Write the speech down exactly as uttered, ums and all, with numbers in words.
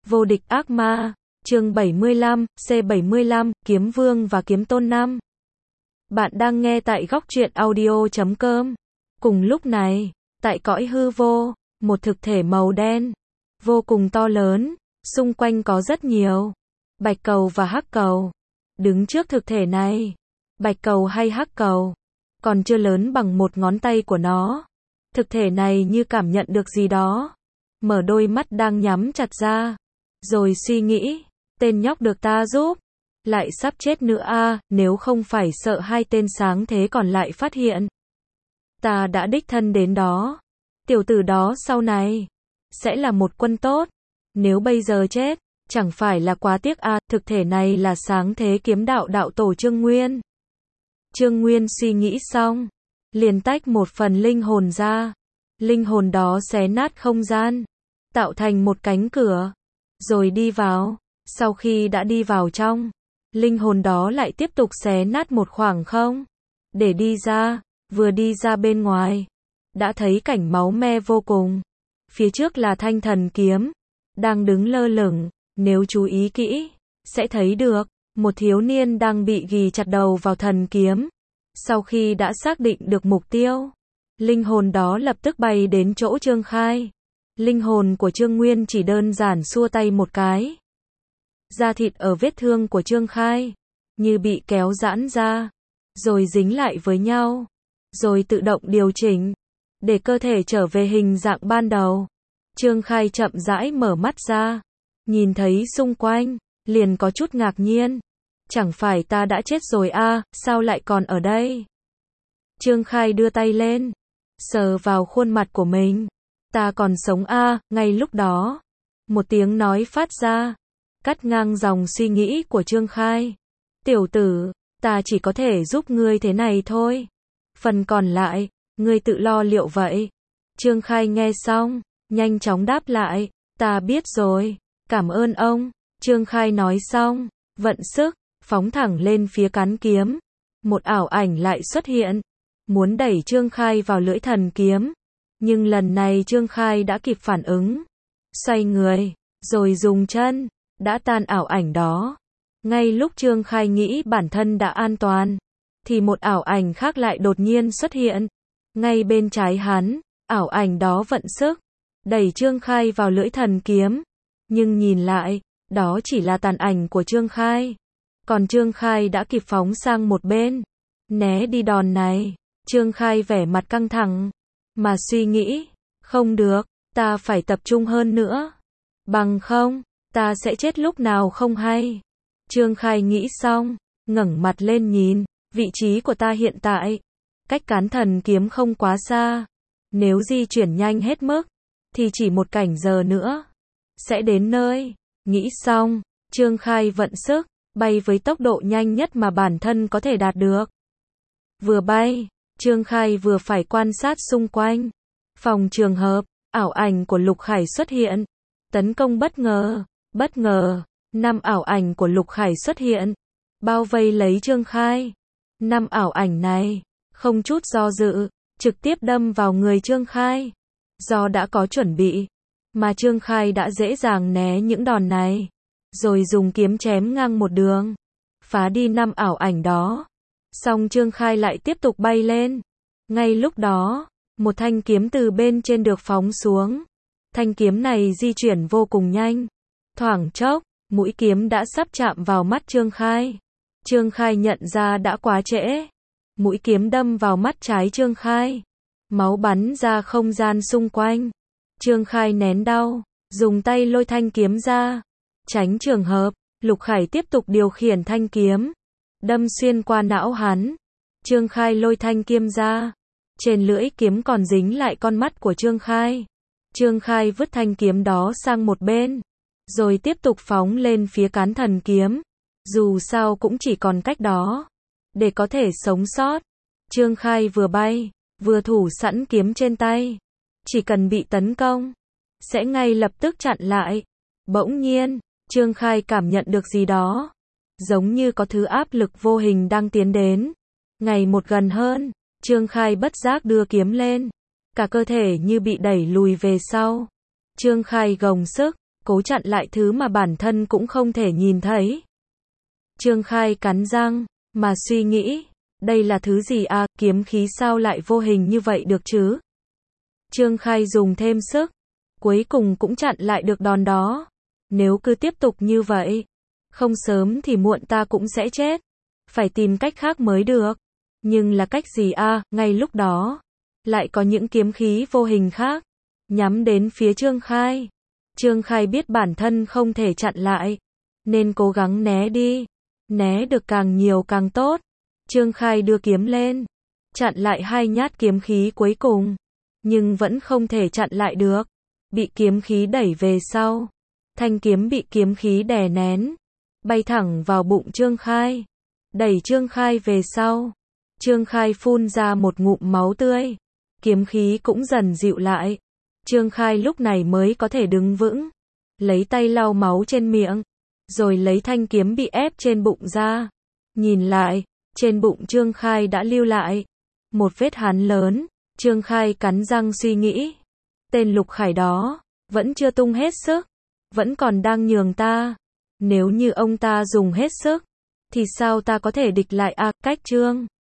Vô địch ác ma, chương bảy mươi lăm, C bảy mươi lăm, Kiếm Vương và Kiếm Tôn năm. Bạn đang nghe tại góc truyện audio chấm com. Cùng lúc này, tại cõi hư vô, một thực thể màu đen, vô cùng to lớn, xung quanh có rất nhiều bạch cầu và hắc cầu. Đứng trước thực thể này, bạch cầu hay hắc cầu, còn chưa lớn bằng một ngón tay của nó. Thực thể này như cảm nhận được gì đó, mở đôi mắt đang nhắm chặt ra, rồi suy nghĩ, tên nhóc được ta giúp, lại sắp chết nữa a, nếu không phải sợ hai tên sáng thế còn lại phát hiện. Ta đã đích thân đến đó. Tiểu tử đó sau này sẽ là một quân tốt, nếu bây giờ chết, chẳng phải là quá tiếc a, thực thể này là sáng thế kiếm đạo đạo tổ Trương Nguyên. Trương Nguyên suy nghĩ xong, liền tách một phần linh hồn ra. Linh hồn đó xé nát không gian, tạo thành một cánh cửa, rồi đi vào. Sau khi đã đi vào trong, linh hồn đó lại tiếp tục xé nát một khoảng không, để đi ra. Vừa đi ra bên ngoài, đã thấy cảnh máu me vô cùng. Phía trước là thanh thần kiếm, đang đứng lơ lửng, nếu chú ý kỹ, sẽ thấy được, một thiếu niên đang bị ghi chặt đầu vào thần kiếm. Sau khi đã xác định được mục tiêu, linh hồn đó lập tức bay đến chỗ Trương Khai. Linh hồn của Trương Nguyên chỉ đơn giản xua tay một cái. Da thịt ở vết thương của Trương Khai, như bị kéo giãn ra, rồi dính lại với nhau, rồi tự động điều chỉnh, để cơ thể trở về hình dạng ban đầu. Trương Khai chậm rãi mở mắt ra, nhìn thấy xung quanh, liền có chút ngạc nhiên. Chẳng phải ta đã chết rồi a, à, sao lại còn ở đây? Trương Khai đưa tay lên, sờ vào khuôn mặt của mình. Ta còn sống a, à, ngay lúc đó, một tiếng nói phát ra, cắt ngang dòng suy nghĩ của Trương Khai. Tiểu tử, ta chỉ có thể giúp ngươi thế này thôi. Phần còn lại, ngươi tự lo liệu vậy. Trương Khai nghe xong, nhanh chóng đáp lại, ta biết rồi, cảm ơn ông. Trương Khai nói xong, vận sức, phóng thẳng lên phía cán kiếm. Một ảo ảnh lại xuất hiện, muốn đẩy Trương Khai vào lưỡi thần kiếm. Nhưng lần này Trương Khai đã kịp phản ứng, xoay người, rồi dùng chân, đã tan ảo ảnh đó. Ngay lúc Trương Khai nghĩ bản thân đã an toàn, thì một ảo ảnh khác lại đột nhiên xuất hiện. Ngay bên trái hắn, ảo ảnh đó vận sức, đẩy Trương Khai vào lưỡi thần kiếm. Nhưng nhìn lại, đó chỉ là tàn ảnh của Trương Khai. Còn Trương Khai đã kịp phóng sang một bên, né đi đòn này. Trương Khai vẻ mặt căng thẳng, mà suy nghĩ, không được, ta phải tập trung hơn nữa. Bằng không, ta sẽ chết lúc nào không hay. Trương Khai nghĩ xong, ngẩng mặt lên nhìn, vị trí của ta hiện tại, cách cán thần kiếm không quá xa. Nếu di chuyển nhanh hết mức, thì chỉ một cảnh giờ nữa, sẽ đến nơi. Nghĩ xong, Trương Khai vận sức, bay với tốc độ nhanh nhất mà bản thân có thể đạt được. Vừa bay, Trương Khai vừa phải quan sát xung quanh. Phòng trường hợp, ảo ảnh của Lục Khải xuất hiện. Tấn công bất ngờ, bất ngờ, năm ảo ảnh của Lục Khải xuất hiện, bao vây lấy Trương Khai. Năm ảo ảnh này, không chút do dự, trực tiếp đâm vào người Trương Khai. Do đã có chuẩn bị, mà Trương Khai đã dễ dàng né những đòn này, rồi dùng kiếm chém ngang một đường, phá đi năm ảo ảnh đó. Xong Trương Khai lại tiếp tục bay lên. Ngay lúc đó, một thanh kiếm từ bên trên được phóng xuống. Thanh kiếm này di chuyển vô cùng nhanh. Thoảng chốc, mũi kiếm đã sắp chạm vào mắt Trương Khai. Trương Khai nhận ra đã quá trễ. Mũi kiếm đâm vào mắt trái Trương Khai. Máu bắn ra không gian xung quanh. Trương Khai nén đau, dùng tay lôi thanh kiếm ra. Tránh trường hợp, Lục Khải tiếp tục điều khiển thanh kiếm, đâm xuyên qua não hắn. Trương Khai lôi thanh kiếm ra. Trên lưỡi kiếm còn dính lại con mắt của Trương Khai. Trương Khai vứt thanh kiếm đó sang một bên, rồi tiếp tục phóng lên phía cán thần kiếm. Dù sao cũng chỉ còn cách đó, để có thể sống sót. Trương Khai vừa bay, vừa thủ sẵn kiếm trên tay. Chỉ cần bị tấn công, sẽ ngay lập tức chặn lại. Bỗng nhiên, Trương Khai cảm nhận được gì đó, giống như có thứ áp lực vô hình đang tiến đến, ngày một gần hơn. Trương Khai bất giác đưa kiếm lên, cả cơ thể như bị đẩy lùi về sau. Trương Khai gồng sức, cố chặn lại thứ mà bản thân cũng không thể nhìn thấy. Trương Khai cắn răng, mà suy nghĩ, đây là thứ gì à, kiếm khí sao lại vô hình như vậy được chứ? Trương Khai dùng thêm sức, cuối cùng cũng chặn lại được đòn đó. Nếu cứ tiếp tục như vậy, không sớm thì muộn ta cũng sẽ chết. Phải tìm cách khác mới được. Nhưng là cách gì à, ngay lúc đó, lại có những kiếm khí vô hình khác, nhắm đến phía Trương Khai. Trương Khai biết bản thân không thể chặn lại, nên cố gắng né đi. Né được càng nhiều càng tốt. Trương Khai đưa kiếm lên, chặn lại hai nhát kiếm khí cuối cùng, nhưng vẫn không thể chặn lại được. Bị kiếm khí đẩy về sau. Thanh kiếm bị kiếm khí đè nén, bay thẳng vào bụng Trương Khai, đẩy Trương Khai về sau. Trương Khai phun ra một ngụm máu tươi, kiếm khí cũng dần dịu lại. Trương Khai lúc này mới có thể đứng vững, lấy tay lau máu trên miệng, rồi lấy thanh kiếm bị ép trên bụng ra. Nhìn lại, trên bụng Trương Khai đã lưu lại một vết hán lớn. Trương Khai cắn răng suy nghĩ, tên Lục Khải đó vẫn chưa tung hết sức, vẫn còn đang nhường ta. Nếu như ông ta dùng hết sức, thì sao ta có thể địch lại à, cách Trương